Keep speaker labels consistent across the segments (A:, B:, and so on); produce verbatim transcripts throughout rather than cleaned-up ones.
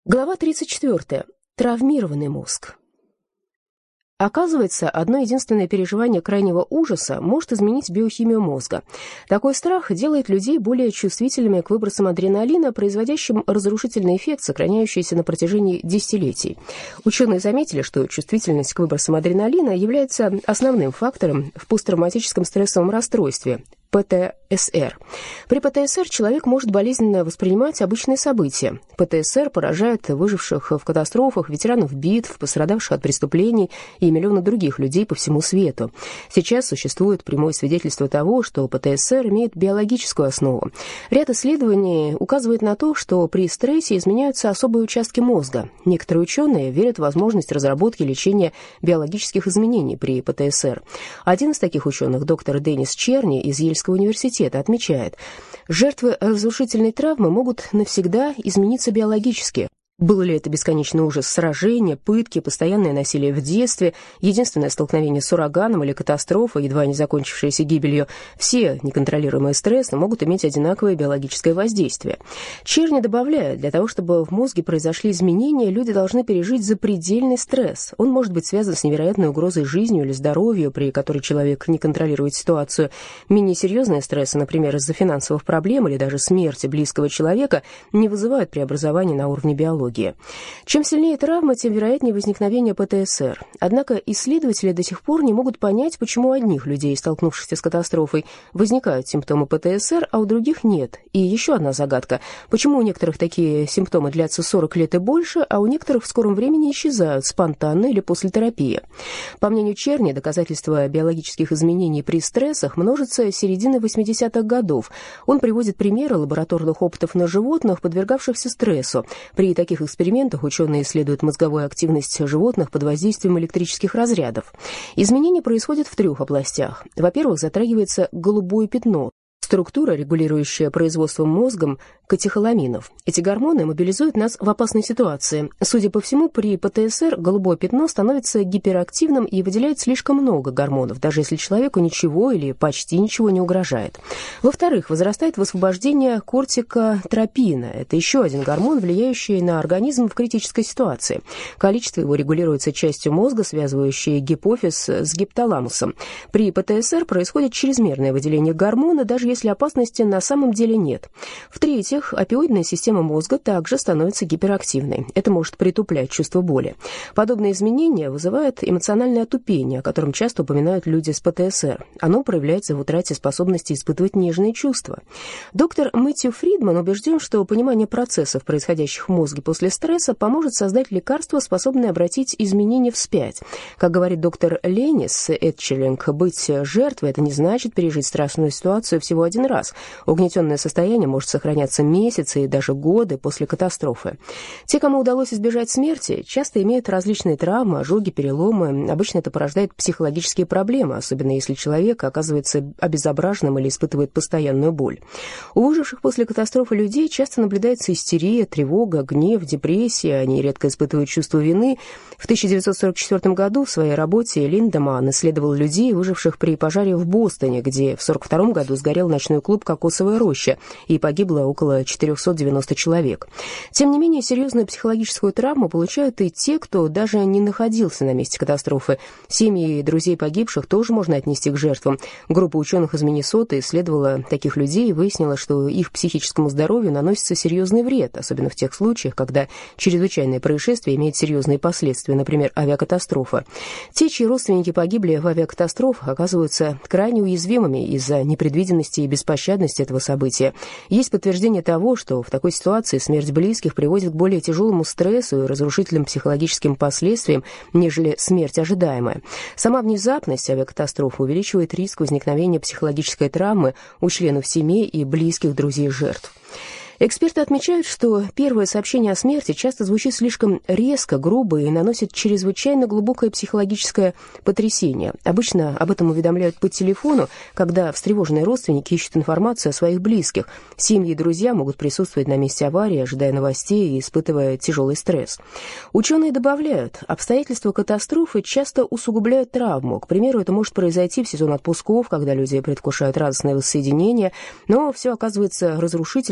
A: Глава тридцать четвёртая. Травмированный мозг. Оказывается, одно единственное переживание крайнего ужаса может изменить биохимию мозга. Такой страх делает людей более чувствительными к выбросам адреналина, производящим разрушительный эффект, сохраняющийся на протяжении десятилетий. Ученые заметили, что чувствительность к выбросам адреналина является основным фактором в посттравматическом стрессовом расстройстве – пэ тэ эс эр. При пэ тэ эс эр человек может болезненно воспринимать обычные события. пэ тэ эс эр поражает выживших в катастрофах, ветеранов битв, пострадавших от преступлений и миллионы других людей по всему свету. Сейчас существует прямое свидетельство того, что пэ тэ эс эр имеет биологическую основу. Ряд исследований указывает на то, что при стрессе изменяются особые участки мозга. Некоторые ученые верят в возможность разработки и лечения биологических изменений при пэ тэ эс эр. Один из таких ученых, доктор Деннис Черни из Ельского университета, отмечает, жертвы разрушительной травмы могут навсегда измениться биологически. Был ли это бесконечный ужас сражения, пытки, постоянное насилие в детстве, единственное столкновение с ураганом или катастрофа, едва не закончившаяся гибелью, все неконтролируемые стрессы могут иметь одинаковое биологическое воздействие. Черни добавляет, для того, чтобы в мозге произошли изменения, люди должны пережить запредельный стресс. Он может быть связан с невероятной угрозой жизни или здоровью, при которой человек не контролирует ситуацию. Менее серьезные стрессы, например, из-за финансовых проблем или даже смерти близкого человека, не вызывают преобразований на уровне биологии. Чем сильнее травма, тем вероятнее возникновение пэ тэ эс эр. Однако исследователи до сих пор не могут понять, почему у одних людей, столкнувшихся с катастрофой, возникают симптомы пэ тэ эс эр, а у других нет. И еще одна загадка. Почему у некоторых такие симптомы длятся сорок лет и больше, а у некоторых в скором времени исчезают спонтанно или после терапии? По мнению Черни, доказательства биологических изменений при стрессах множатся с середины восьмидесятых годов. Он приводит примеры лабораторных опытов на животных, подвергавшихся стрессу. При таких экспериментах ученые исследуют мозговую активность животных под воздействием электрических разрядов. Изменения происходят в трех областях. Во-первых, затрагивается голубое пятно, структура, регулирующая производство мозгом катехоламинов. Эти гормоны мобилизуют нас в опасной ситуации. Судя по всему, при пэ тэ эс эр голубое пятно становится гиперактивным и выделяет слишком много гормонов, даже если человеку ничего или почти ничего не угрожает. Во-вторых, возрастает высвобождение кортикотропина. Это еще один гормон, влияющий на организм в критической ситуации. Количество его регулируется частью мозга, связывающей гипофиз с гипоталамусом. При пэ тэ эс эр происходит чрезмерное выделение гормона, даже если опасности на самом деле нет. В-третьих, опиоидная система мозга также становится гиперактивной. Это может притуплять чувство боли. Подобные изменения вызывают эмоциональное отупение, о котором часто упоминают люди с пэ тэ эс эр. Оно проявляется в утрате способности испытывать нежные чувства. Доктор Мэтью Фридман убежден, что понимание процессов, происходящих в мозге после стресса, поможет создать лекарство, способное обратить изменения вспять. Как говорит доктор Ленис Этчелинг, быть жертвой – это не значит пережить страшную ситуацию всего один раз. Угнетенное состояние может сохраняться месяцы и даже годы после катастрофы. Те, кому удалось избежать смерти, часто имеют различные травмы, ожоги, переломы. Обычно это порождает психологические проблемы, особенно если человек оказывается обезображенным или испытывает постоянную боль. У выживших после катастрофы людей часто наблюдается истерия, тревога, гнев, депрессия. Они редко испытывают чувство вины. В тысяча девятьсот сорок четвёртом году в своей работе Линдеман исследовал людей, выживших при пожаре в Бостоне, где в сорок втором году сгорел ночной клуб «Кокосовая роща» и погибло около четыреста девяносто человек. Тем не менее, серьезную психологическую травму получают и те, кто даже не находился на месте катастрофы. Семьи и друзей погибших тоже можно отнести к жертвам. Группа ученых из Миннесоты исследовала таких людей и выяснила, что их психическому здоровью наносится серьезный вред, особенно в тех случаях, когда чрезвычайное происшествие имеет серьезные последствия, например, авиакатастрофа. Те, чьи родственники погибли в авиакатастрофах, оказываются крайне уязвимыми из-за непредвиденности и беспощадности этого события. Есть подтверждение того, что в такой ситуации смерть близких приводит к более тяжелому стрессу и разрушительным психологическим последствиям, нежели смерть ожидаемая. Сама внезапность авиакатастрофы увеличивает риск возникновения психологической травмы у членов семей и близких друзей жертв. Эксперты отмечают, что первое сообщение о смерти часто звучит слишком резко, грубо и наносит чрезвычайно глубокое психологическое потрясение. Обычно об этом уведомляют по телефону, когда встревоженные родственники ищут информацию о своих близких. Семьи и друзья могут присутствовать на месте аварии, ожидая новостей и испытывая тяжелый стресс. Ученые добавляют, обстоятельства катастрофы часто усугубляют травму. К примеру, это может произойти в сезон отпусков, когда люди предвкушают радостное воссоединение, но все оказывается разрушительным в течение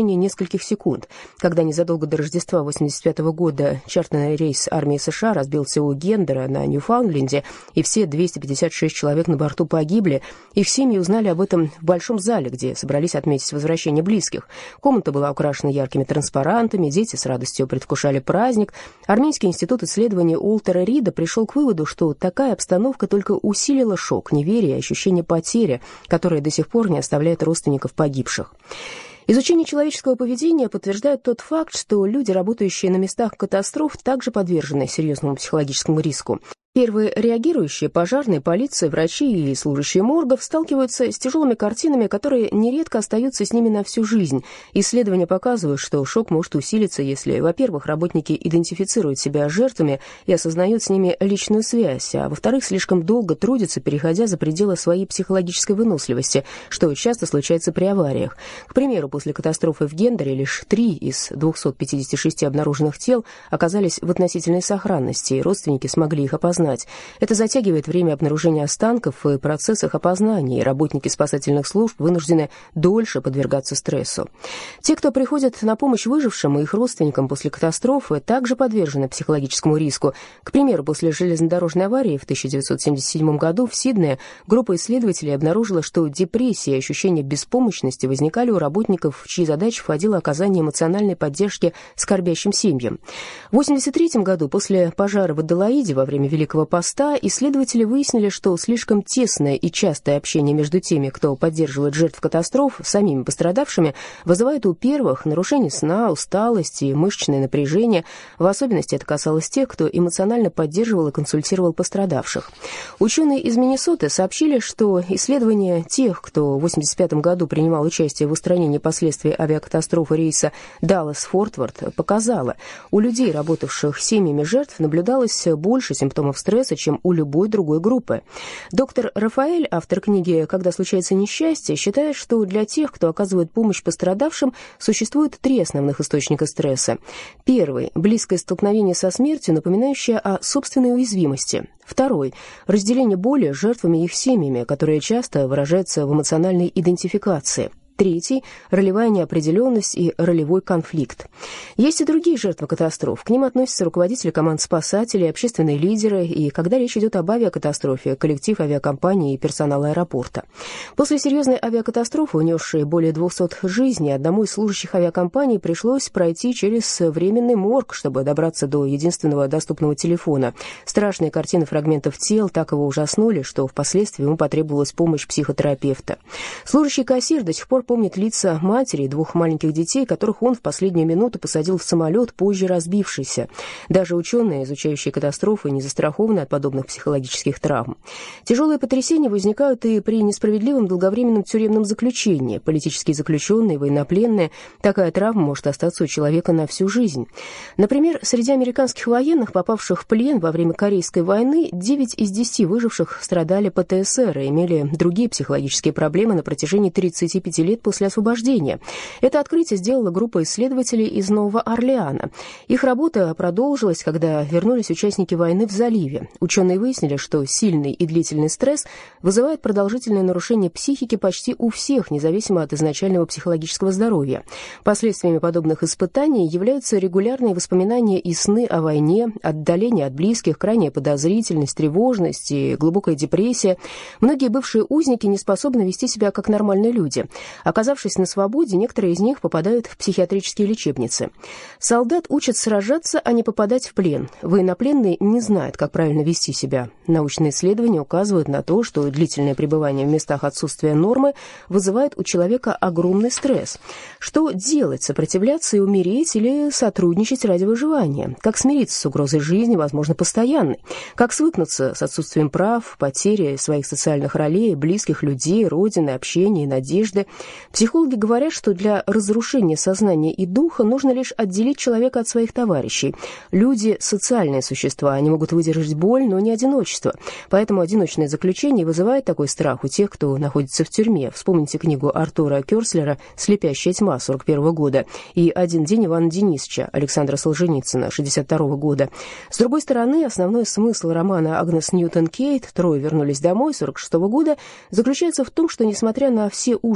A: течение нескольких секунд. Когда незадолго до Рождества восемьдесят пятого года чартерный рейс армии США разбился у Гендера на Ньюфаундленде, и все двести пятьдесят шесть человек на борту погибли, их семьи узнали об этом в большом зале, где собрались отметить возвращение близких. Комната была украшена яркими транспарантами, дети с радостью предвкушали праздник. Армейский институт исследований Уолтера Рида пришел к выводу, что такая обстановка только усилила шок, неверие и ощущение потери, которое до сих пор не оставляет родственников погибших. Изучение человеческого поведения подтверждает тот факт, что люди, работающие на местах катастроф, также подвержены серьезному психологическому риску. Первые реагирующие, пожарные, полиция, врачи и служащие моргов сталкиваются с тяжелыми картинами, которые нередко остаются с ними на всю жизнь. Исследования показывают, что шок может усилиться, если, во-первых, работники идентифицируют себя жертвами и осознают с ними личную связь, а во-вторых, слишком долго трудятся, переходя за пределы своей психологической выносливости, что часто случается при авариях. К примеру, после катастрофы в Гендере лишь три из двухсот пятидесяти шести обнаруженных тел оказались в относительной сохранности, и родственники смогли их опознать. Это затягивает время обнаружения останков и процесс их опознания, и работники спасательных служб вынуждены дольше подвергаться стрессу. Те, кто приходит на помощь выжившим и их родственникам после катастрофы, также подвержены психологическому риску. К примеру, после железнодорожной аварии в тысяча девятьсот семьдесят седьмом году в Сиднее группа исследователей обнаружила, что депрессия и ощущение беспомощности возникали у работников, в чьи задачи входило оказание эмоциональной поддержки скорбящим семьям. В восемьдесят третьем году, после пожара в Аделаиде во время Великого поста, исследователи выяснили, что слишком тесное и частое общение между теми, кто поддерживает жертв катастроф, самими пострадавшими, вызывает у первых нарушение сна, усталость и мышечное напряжение. В особенности это касалось тех, кто эмоционально поддерживал и консультировал пострадавших. Ученые из Миннесоты сообщили, что исследование тех, кто в восемьдесят пятом году принимал участие в устранении последствий авиакатастрофы рейса Даллас-Форт-Варт, показало, у людей, работавших с семьями жертв, наблюдалось больше симптомов стресса, чем у любой другой группы. Доктор Рафаэль, автор книги «Когда случается несчастье», считает, что для тех, кто оказывает помощь пострадавшим, существует три основных источника стресса. Первый – близкое столкновение со смертью, напоминающее о собственной уязвимости. Второй – разделение боли с жертвами и их семьями, которое часто выражается в эмоциональной идентификации. Третий – ролевая неопределенность и ролевой конфликт. Есть и другие жертвы катастроф. К ним относятся руководители команд спасателей, общественные лидеры и, когда речь идет об авиакатастрофе, коллектив авиакомпании и персонал аэропорта. После серьезной авиакатастрофы, унесшей более двухсот жизней, одному из служащих авиакомпании пришлось пройти через временный морг, чтобы добраться до единственного доступного телефона. Страшные картины фрагментов тел так его ужаснули, что впоследствии ему потребовалась помощь психотерапевта. Служащий кассир до сих пор помнит лица матери и двух маленьких детей, которых он в последнюю минуту посадил в самолет, позже разбившийся. Даже ученые, изучающие катастрофы, не застрахованы от подобных психологических травм. Тяжелые потрясения возникают и при несправедливом долговременном тюремном заключении. Политические заключенные, военнопленные. Такая травма может остаться у человека на всю жизнь. Например, среди американских военных, попавших в плен во время Корейской войны, девять из десяти выживших страдали пэ тэ эс эр и имели другие психологические проблемы на протяжении тридцати пяти лет после освобождения. Это открытие сделала группа исследователей из Нового Орлеана. Их работа продолжилась, когда вернулись участники войны в заливе. Ученые выяснили, что сильный и длительный стресс вызывает продолжительное нарушение психики почти у всех, независимо от изначального психологического здоровья. Последствиями подобных испытаний являются регулярные воспоминания и сны о войне, отдаление от близких, крайняя подозрительность, тревожность и глубокая депрессия. Многие бывшие узники не способны вести себя как нормальные люди. Оказавшись на свободе, некоторые из них попадают в психиатрические лечебницы. Солдат учат сражаться, а не попадать в плен. Военнопленный не знает, как правильно вести себя. Научные исследования указывают на то, что длительное пребывание в местах отсутствия нормы вызывает у человека огромный стресс. Что делать? Сопротивляться и умереть или сотрудничать ради выживания? Как смириться с угрозой жизни, возможно, постоянной? Как свыкнуться с отсутствием прав, потерей своих социальных ролей, близких людей, родины, общения и надежды? Психологи говорят, что для разрушения сознания и духа нужно лишь отделить человека от своих товарищей. Люди – социальные существа, они могут выдержать боль, но не одиночество. Поэтому одиночное заключение вызывает такой страх у тех, кто находится в тюрьме. Вспомните книгу Артура Кёрслера «Слепящая тьма» сорок первого года и «Один день Ивана Денисовича» Александра Солженицына шестьдесят второго года. С другой стороны, основной смысл романа Агнес Ньютон Кейт «Трое вернулись домой» сорок шестого года заключается в том, что, несмотря на все ужасы пребывания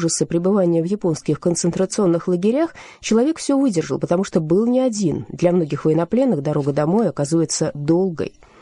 A: пребывания в японских концентрационных лагерях человек все выдержал, потому что был не один. Для многих военнопленных дорога домой оказывается долгой.